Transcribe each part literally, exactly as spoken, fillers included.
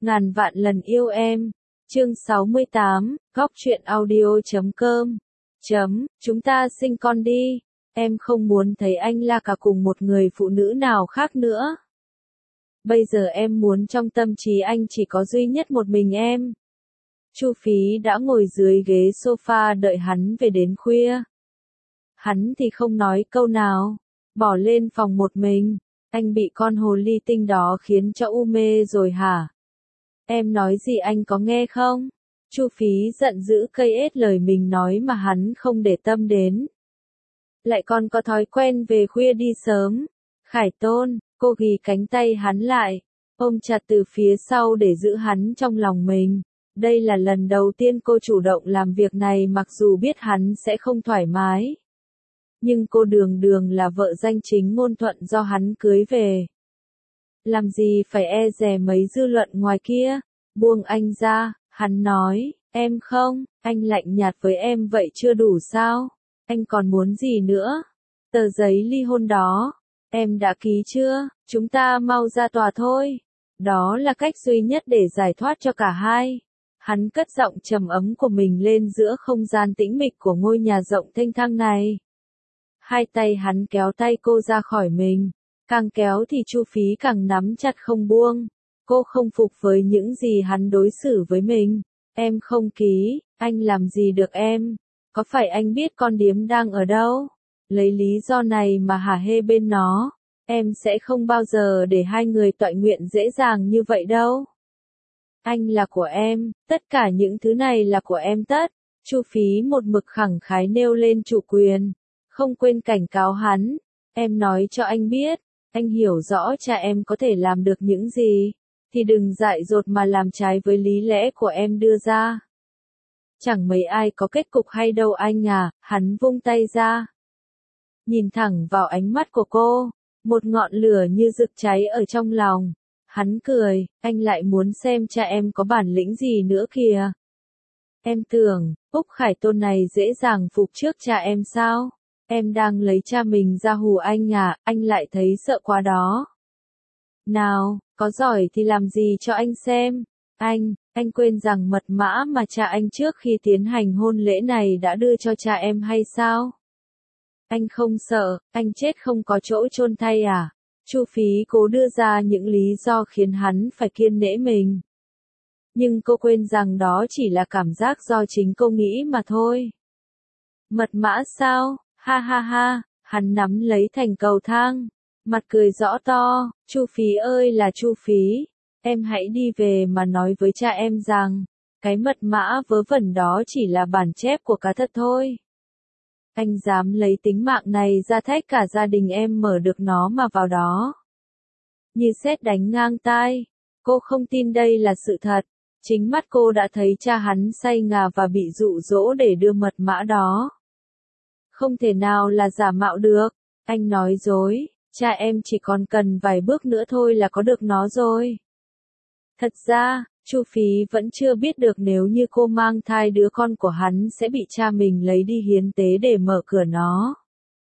Ngàn vạn lần yêu em. Chương sáu mươi tám, góc truyện audio chấm com. Chấm, chúng ta sinh con đi. Em không muốn thấy anh là cả cùng một người phụ nữ nào khác nữa. Bây giờ em muốn trong tâm trí anh chỉ có duy nhất một mình em. Chu Phí đã ngồi dưới ghế sofa đợi hắn về đến khuya. Hắn thì không nói câu nào, bỏ lên phòng một mình. Anh bị con hồ ly tinh đó khiến cho u mê rồi hả? Em nói gì anh có nghe không? Chu Phí giận dữ cây ết lời mình nói mà hắn không để tâm đến. Lại còn có thói quen về khuya đi sớm. Khải Tôn, cô ghì cánh tay hắn lại, ôm chặt từ phía sau để giữ hắn trong lòng mình. Đây là lần đầu tiên cô chủ động làm việc này mặc dù biết hắn sẽ không thoải mái. Nhưng cô đường đường là vợ danh chính ngôn thuận do hắn cưới về. Làm gì phải e dè mấy dư luận ngoài kia, buông anh ra, hắn nói, em không, anh lạnh nhạt với em vậy chưa đủ sao, anh còn muốn gì nữa, tờ giấy ly hôn đó, em đã ký chưa, chúng ta mau ra tòa thôi, đó là cách duy nhất để giải thoát cho cả hai. Hắn cất giọng trầm ấm của mình lên giữa không gian tĩnh mịch của ngôi nhà rộng thênh thang này. Hai tay hắn kéo tay cô ra khỏi mình. Càng kéo thì Chu Phí càng nắm chặt không buông. Cô không phục với những gì hắn đối xử với mình. Em không ký, anh làm gì được em? Có phải anh biết con điếm đang ở đâu? Lấy lý do này mà hả hê bên nó. Em sẽ không bao giờ để hai người toại nguyện dễ dàng như vậy đâu. Anh là của em, tất cả những thứ này là của em tất. Chu Phí một mực khẳng khái nêu lên chủ quyền. Không quên cảnh cáo hắn. Em nói cho anh biết. Anh hiểu rõ cha em có thể làm được những gì, thì đừng dại dột mà làm trái với lý lẽ của em đưa ra. Chẳng mấy ai có kết cục hay đâu anh à, hắn vung tay ra. Nhìn thẳng vào ánh mắt của cô, một ngọn lửa như rực cháy ở trong lòng. Hắn cười, anh lại muốn xem cha em có bản lĩnh gì nữa kìa. Em tưởng, Úc Khải Tôn này dễ dàng phục trước cha em sao? Em đang lấy cha mình ra hù anh à, anh lại thấy sợ quá đó. Nào, có giỏi thì làm gì cho anh xem. Anh, anh quên rằng mật mã mà cha anh trước khi tiến hành hôn lễ này đã đưa cho cha em hay sao? Anh không sợ, anh chết không có chỗ chôn thay à? Chu Phí cố đưa ra những lý do khiến hắn phải kiêng nể mình. Nhưng cô quên rằng đó chỉ là cảm giác do chính cô nghĩ mà thôi. Mật mã sao? Ha ha ha, hắn nắm lấy thành cầu thang, mặt cười rõ to, Chu Phí ơi là Chu Phí, em hãy đi về mà nói với cha em rằng, cái mật mã vớ vẩn đó chỉ là bản chép của cá thật thôi. Anh dám lấy tính mạng này ra thách cả gia đình em mở được nó mà vào đó. Như sét đánh ngang tai, cô không tin đây là sự thật, chính mắt cô đã thấy cha hắn say ngà và bị dụ dỗ để đưa mật mã đó. Không thể nào là giả mạo được, anh nói dối, cha em chỉ còn cần vài bước nữa thôi là có được nó rồi. Thật ra, Chu Phí vẫn chưa biết được nếu như cô mang thai đứa con của hắn sẽ bị cha mình lấy đi hiến tế để mở cửa nó.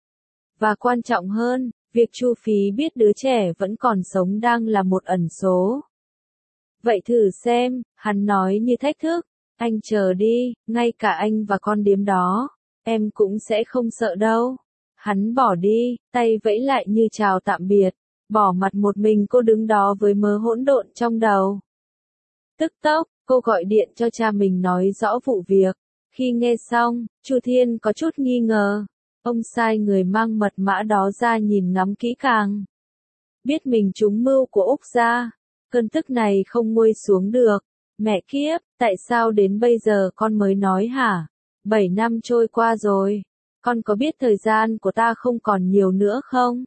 Và quan trọng hơn, việc Chu Phí biết đứa trẻ vẫn còn sống đang là một ẩn số. Vậy thử xem, hắn nói như thách thức, anh chờ đi, ngay cả anh và con điếm đó. Em cũng sẽ không sợ đâu. Hắn bỏ đi, tay vẫy lại như chào tạm biệt, bỏ mặt một mình cô đứng đó với mớ hỗn độn trong đầu. Tức tốc, cô gọi điện cho cha mình nói rõ vụ việc. Khi nghe xong, Chu Thiên có chút nghi ngờ. Ông sai người mang mật mã đó ra nhìn ngắm kỹ càng. Biết mình trúng mưu của Úc gia. Cơn tức này không nguôi xuống được. Mẹ kiếp, tại sao đến bây giờ con mới nói hả? Bảy năm trôi qua rồi, con có biết thời gian của ta không còn nhiều nữa không?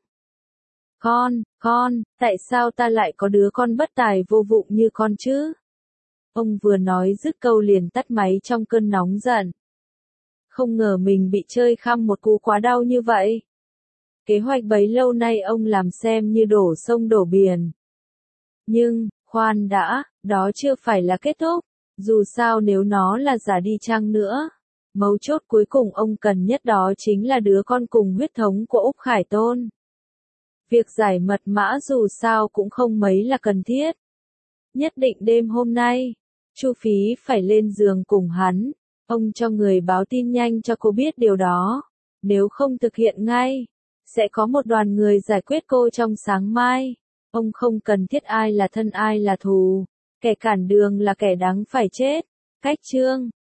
Con, con, tại sao ta lại có đứa con bất tài vô dụng như con chứ? Ông vừa nói dứt câu liền tắt máy trong cơn nóng giận. Không ngờ mình bị chơi khăm một cú quá đau như vậy. Kế hoạch bấy lâu nay ông làm xem như đổ sông đổ biển. Nhưng, khoan đã, đó chưa phải là kết thúc, dù sao nếu nó là giả đi chăng nữa. Mấu chốt cuối cùng ông cần nhất đó chính là đứa con cùng huyết thống của Úc Khải Tôn. Việc giải mật mã dù sao cũng không mấy là cần thiết. Nhất định đêm hôm nay, Chu Phí phải lên giường cùng hắn. Ông cho người báo tin nhanh cho cô biết điều đó. Nếu không thực hiện ngay, sẽ có một đoàn người giải quyết cô trong sáng mai. Ông không cần thiết ai là thân ai là thù. Kẻ cản đường là kẻ đáng phải chết. Cách chương